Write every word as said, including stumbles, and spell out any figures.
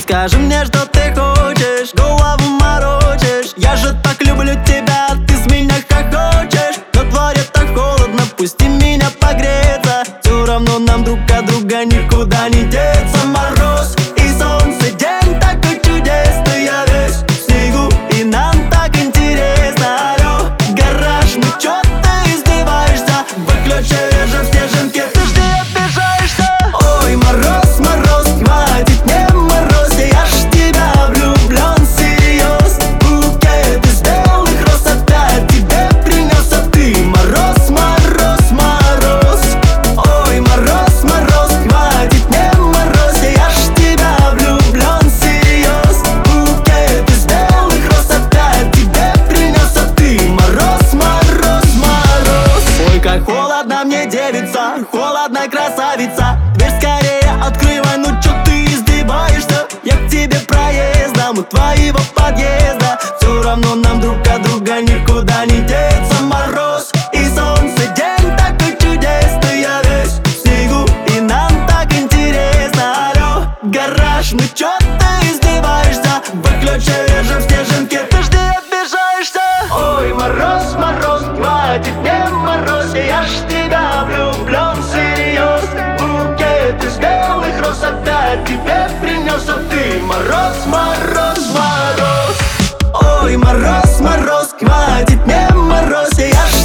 Скажи мне, что ты хочешь, голову морочишь. Я же так люблю тебя, ты с меня хохочешь. Но дворе-то холодно, пусти меня погреться. Все равно нам друг от друга никуда не деться. Мороз и солнце, день такой чудесный. Я весь в снегу, и нам так интересно. Алло, гараж, ну чё ты издеваешься? Выключи же в снежинке, ты ж не обижаешься. Ой, мороз, мороз, хватит мне мороз. Я ж в тебя влюблен всерьез. Букет из белых роз опять тебе принес, а ты мороз, мороз, мороз. Ой, мороз, мороз, хватит мне мороз. Я ж в тебя влюблен всерьез. Букет из белых роз опять тебе принес, а ты мороз, мороз, мороз. Ой, как холодно мне, девица, холодно, красавица. Дверь скорее открывай, ну чё ты издеваешься? Я к тебе проездом у твоего подъезда. Все равно нам друг от друга никуда не деться. Мороз и солнце, день такой чудесный. Я весь в снегу, и нам так интересно. Алло, гараж, ну чё ты издеваешься? Выключи же в снежинке, ты ж не обижаешься. Ой, мороз, мороз, хватит мне мороз. Я ж в тебя влюблен всерьез. Букет из белых роз опять тебе принес, а ты мороз, мороз, мороз. Ой, мороз, мороз, хватит мне мороз. Я ж